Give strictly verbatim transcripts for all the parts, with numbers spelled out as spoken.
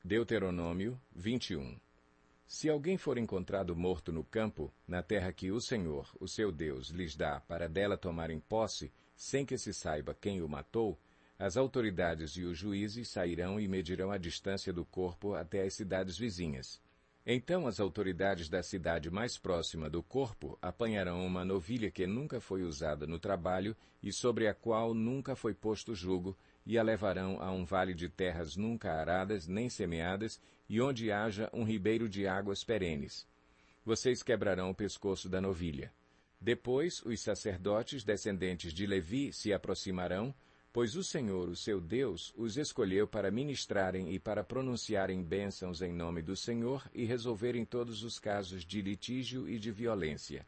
Deuteronômio vinte e um. Se alguém for encontrado morto no campo, na terra que o Senhor, o seu Deus, lhes dá para dela tomarem posse, sem que se saiba quem o matou, as autoridades e os juízes sairão e medirão a distância do corpo até as cidades vizinhas. Então as autoridades da cidade mais próxima do corpo apanharão uma novilha que nunca foi usada no trabalho e sobre a qual nunca foi posto jugo, e a levarão a um vale de terras nunca aradas nem semeadas, e onde haja um ribeiro de águas perenes. Vocês quebrarão o pescoço da novilha. Depois os sacerdotes descendentes de Levi se aproximarão, pois o Senhor, o seu Deus, os escolheu para ministrarem e para pronunciarem bênçãos em nome do Senhor e resolverem todos os casos de litígio e de violência.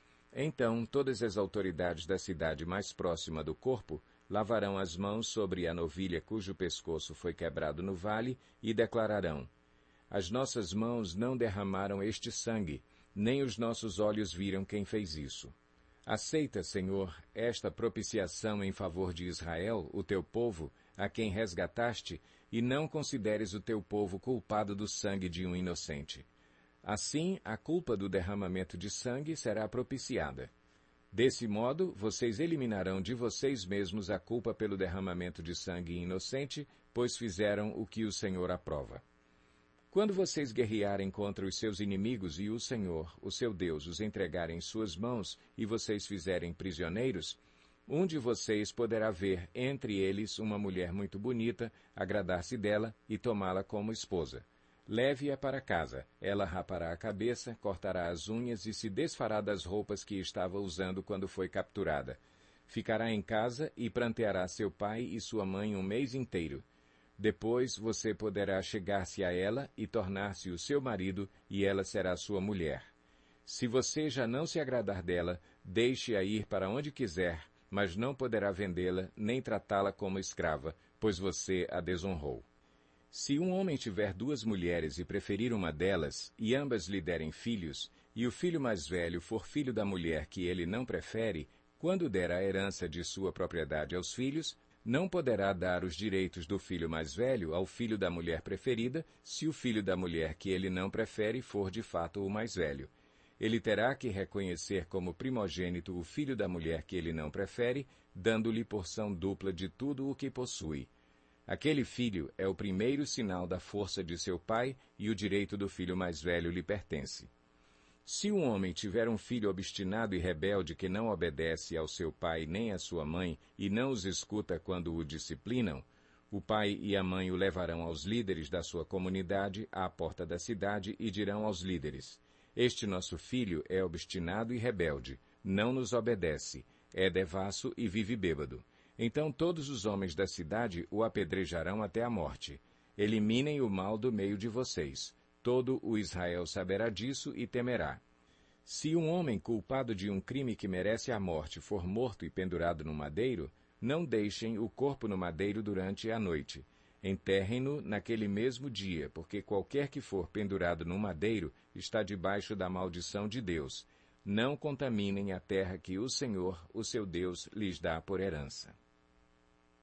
Então todas as autoridades da cidade mais próxima do corpo lavarão as mãos sobre a novilha cujo pescoço foi quebrado no vale e declararão: As nossas mãos não derramaram este sangue, nem os nossos olhos viram quem fez isso. Aceita, Senhor, esta propiciação em favor de Israel, o teu povo, a quem resgataste, e não consideres o teu povo culpado do sangue de um inocente. Assim, a culpa do derramamento de sangue será propiciada. Desse modo, vocês eliminarão de vocês mesmos a culpa pelo derramamento de sangue inocente, pois fizeram o que o Senhor aprova. Quando vocês guerrearem contra os seus inimigos e o Senhor, o seu Deus, os entregarem em suas mãos e vocês fizerem prisioneiros, um de vocês poderá ver entre eles uma mulher muito bonita, agradar-se dela e tomá-la como esposa. Leve-a para casa, ela rapará a cabeça, cortará as unhas e se desfará das roupas que estava usando quando foi capturada. Ficará em casa e pranteará seu pai e sua mãe um mês inteiro. Depois você poderá chegar-se a ela e tornar-se o seu marido, e ela será sua mulher. Se você já não se agradar dela, deixe-a ir para onde quiser, mas não poderá vendê-la nem tratá-la como escrava, pois você a desonrou. Se um homem tiver duas mulheres e preferir uma delas, e ambas lhe derem filhos, e o filho mais velho for filho da mulher que ele não prefere, quando der a herança de sua propriedade aos filhos, não poderá dar os direitos do filho mais velho ao filho da mulher preferida, se o filho da mulher que ele não prefere for de fato o mais velho. Ele terá que reconhecer como primogênito o filho da mulher que ele não prefere, dando-lhe porção dupla de tudo o que possui. Aquele filho é o primeiro sinal da força de seu pai e o direito do filho mais velho lhe pertence. Se um homem tiver um filho obstinado e rebelde que não obedece ao seu pai nem à sua mãe e não os escuta quando o disciplinam, o pai e a mãe o levarão aos líderes da sua comunidade à porta da cidade e dirão aos líderes: Este nosso filho é obstinado e rebelde, não nos obedece, é devasso e vive bêbado. Então todos os homens da cidade o apedrejarão até a morte. Eliminem o mal do meio de vocês. Todo o Israel saberá disso e temerá. Se um homem culpado de um crime que merece a morte for morto e pendurado no madeiro, não deixem o corpo no madeiro durante a noite. Enterrem-no naquele mesmo dia, porque qualquer que for pendurado no madeiro está debaixo da maldição de Deus. Não contaminem a terra que o Senhor, o seu Deus, lhes dá por herança.